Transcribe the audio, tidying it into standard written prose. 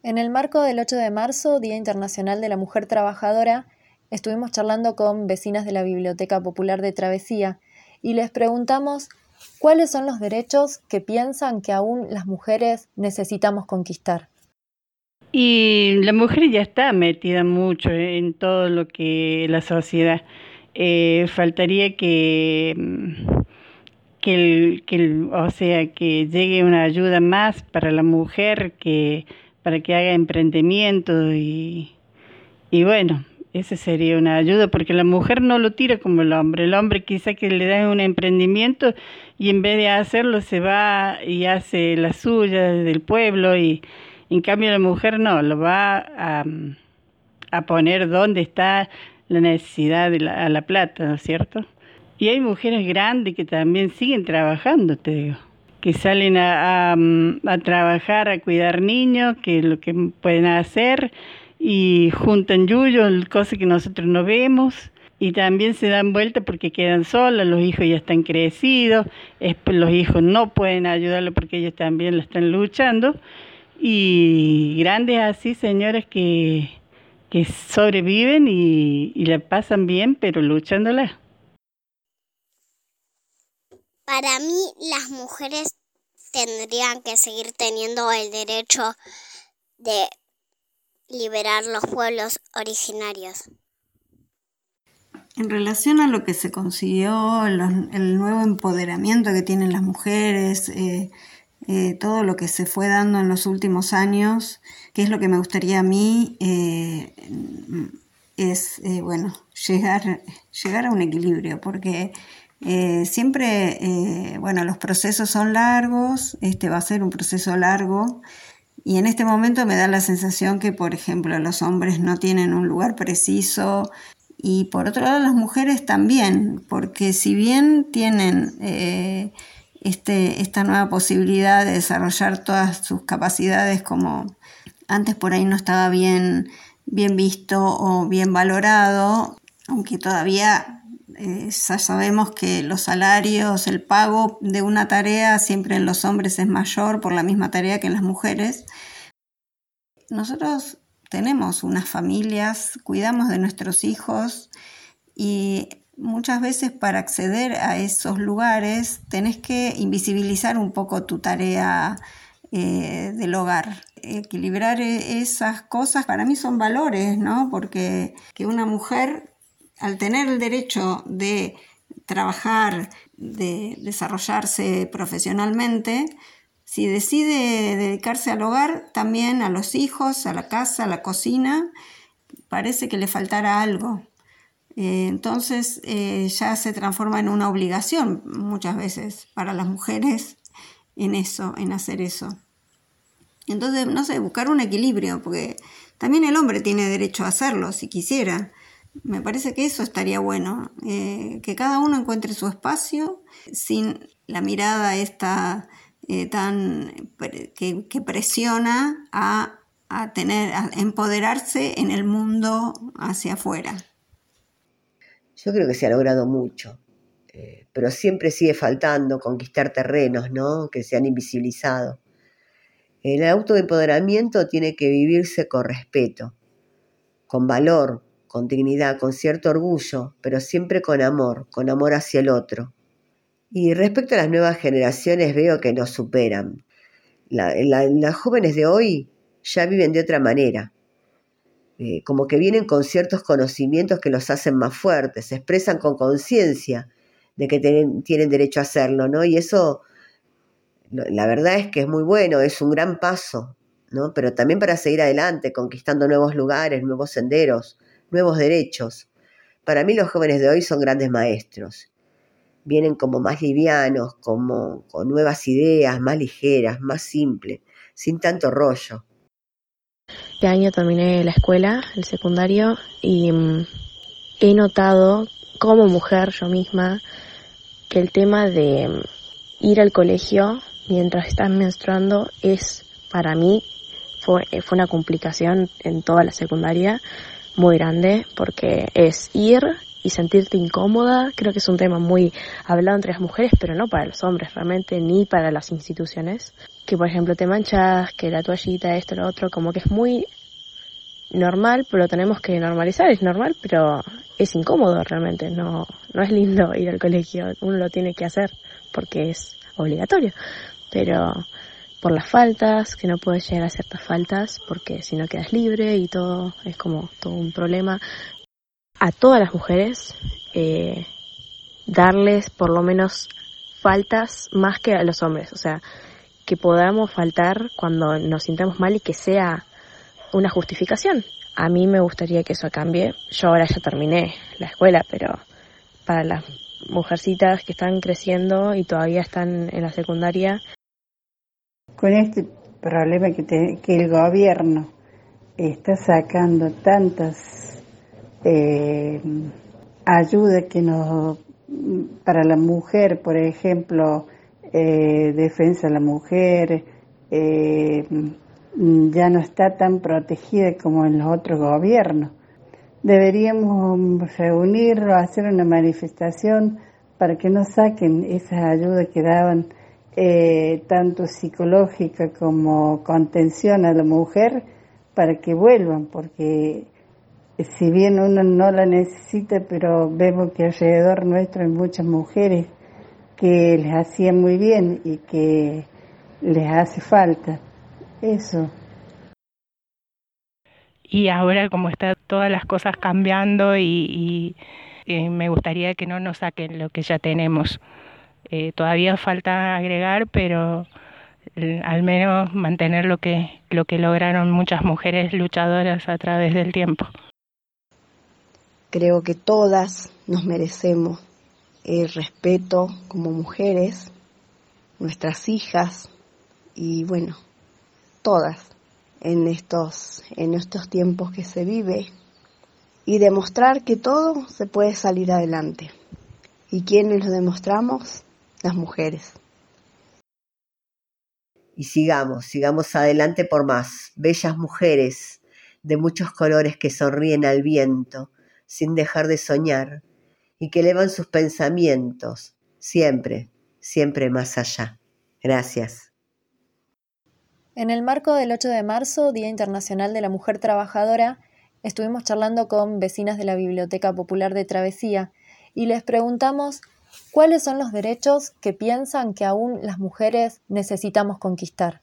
En el marco del 8 de marzo, Día Internacional de la Mujer Trabajadora, estuvimos charlando con vecinas de la Biblioteca Popular de Travesía y les preguntamos cuáles son los derechos que piensan que aún las mujeres necesitamos conquistar. Y la mujer ya está metida mucho en todo lo que la sociedad. Faltaría o sea, que llegue una ayuda más para la mujer, para que haga emprendimiento y bueno, esa sería una ayuda, porque la mujer no lo tira como el hombre. El hombre quizá que le da un emprendimiento y en vez de hacerlo se va y hace la suya del pueblo y en cambio la mujer no, lo va a poner donde está la necesidad de a la plata, ¿no es cierto? Y hay mujeres grandes que también siguen trabajando, te digo, que salen a trabajar, a cuidar niños, que es lo que pueden hacer, y juntan yuyo, cosas que nosotros no vemos, y también se dan vuelta porque quedan solas, los hijos ya están crecidos, los hijos no pueden ayudarlo porque ellos también la están luchando, y grandes así, señoras que sobreviven y la pasan bien, pero luchándola. Para mí, las mujeres tendrían que seguir teniendo el derecho de liberar los pueblos originarios. En relación a lo que se consiguió, el nuevo empoderamiento que tienen las mujeres, todo lo que se fue dando en los últimos años, que es lo que me gustaría a mí, es llegar a un equilibrio, porque siempre, los procesos son largos, este va a ser un proceso largo, y en este momento me da la sensación que, por ejemplo, los hombres no tienen un lugar preciso, y por otro lado las mujeres también, porque si bien tienen esta nueva posibilidad de desarrollar todas sus capacidades, como antes por ahí no estaba bien visto o bien valorado, aunque todavía ya sabemos que los salarios, el pago de una tarea siempre en los hombres es mayor por la misma tarea que en las mujeres. Nosotros tenemos unas familias, cuidamos de nuestros hijos y muchas veces para acceder a esos lugares tenés que invisibilizar un poco tu tarea del hogar. Equilibrar esas cosas para mí son valores, ¿no? Porque que una mujer, al tener el derecho de trabajar, de desarrollarse profesionalmente, si decide dedicarse al hogar, también a los hijos, a la casa, a la cocina, parece que le faltará algo. Entonces ya se transforma en una obligación muchas veces para las mujeres en hacer eso. Entonces, no sé, buscar un equilibrio, porque también el hombre tiene derecho a hacerlo si quisiera. Me parece que eso estaría bueno, que cada uno encuentre su espacio sin la mirada esta que presiona a empoderarse en el mundo hacia afuera. Yo creo que se ha logrado mucho, pero siempre sigue faltando conquistar terrenos, ¿no?, que se han invisibilizado. El autoempoderamiento tiene que vivirse con respeto, con valor, con dignidad, con cierto orgullo, pero siempre con amor hacia el otro. Y respecto a las nuevas generaciones veo que nos superan. Las jóvenes de hoy ya viven de otra manera, como que vienen con ciertos conocimientos que los hacen más fuertes, se expresan con conciencia de que tienen derecho a hacerlo, ¿no? Y eso, la verdad es que es muy bueno, es un gran paso, ¿no? Pero también para seguir adelante, conquistando nuevos lugares, nuevos senderos, nuevos derechos. Para mí los jóvenes de hoy son grandes maestros. Vienen como más livianos, como con nuevas ideas, más ligeras, más simples, sin tanto rollo. Este año terminé la escuela, el secundario, y he notado como mujer yo misma que el tema de ir al colegio mientras estás menstruando para mí fue una complicación en toda la secundaria muy grande, porque es ir y sentirte incómoda. Creo que es un tema muy hablado entre las mujeres, pero no para los hombres realmente, ni para las instituciones. Que por ejemplo te manchas, que la toallita, esto, lo otro, como que es muy normal, pero lo tenemos que normalizar. Es normal, pero es incómodo realmente. No es lindo ir al colegio, uno lo tiene que hacer porque es obligatorio. Pero por las faltas, que no puedes llegar a ciertas faltas porque si no quedas libre y todo, es como todo un problema. A todas las mujeres, darles por lo menos faltas más que a los hombres, o sea, que podamos faltar cuando nos sintamos mal y que sea una justificación. A mí me gustaría que eso cambie. Yo ahora ya terminé la escuela, pero para las mujercitas que están creciendo y todavía están en la secundaria. Con este problema que el gobierno está sacando tantas ayudas para la mujer, por ejemplo, defensa de la mujer, ya no está tan protegida como en los otros gobiernos. Deberíamos reunirnos, hacer una manifestación para que no saquen esas ayudas que daban, tanto psicológica como contención a la mujer, para que vuelvan, porque si bien uno no la necesita, pero vemos que alrededor nuestro hay muchas mujeres que les hacían muy bien y que les hace falta eso. Y ahora como está todas las cosas cambiando y me gustaría que no nos saquen lo que ya tenemos. Todavía falta agregar, pero al menos mantener lo que lograron muchas mujeres luchadoras a través del tiempo. Creo que todas nos merecemos el respeto como mujeres, nuestras hijas y bueno, todas en estos tiempos que se vive, y demostrar que todo se puede salir adelante. ¿Y quiénes lo demostramos? Las mujeres. Y sigamos adelante por más. Bellas mujeres de muchos colores que sonríen al viento, sin dejar de soñar, y que elevan sus pensamientos, siempre, siempre más allá. Gracias. En el marco del 8 de marzo, Día Internacional de la Mujer Trabajadora, estuvimos charlando con vecinas de la Biblioteca Popular de Travesía y les preguntamos cuáles son los derechos que piensan que aún las mujeres necesitamos conquistar.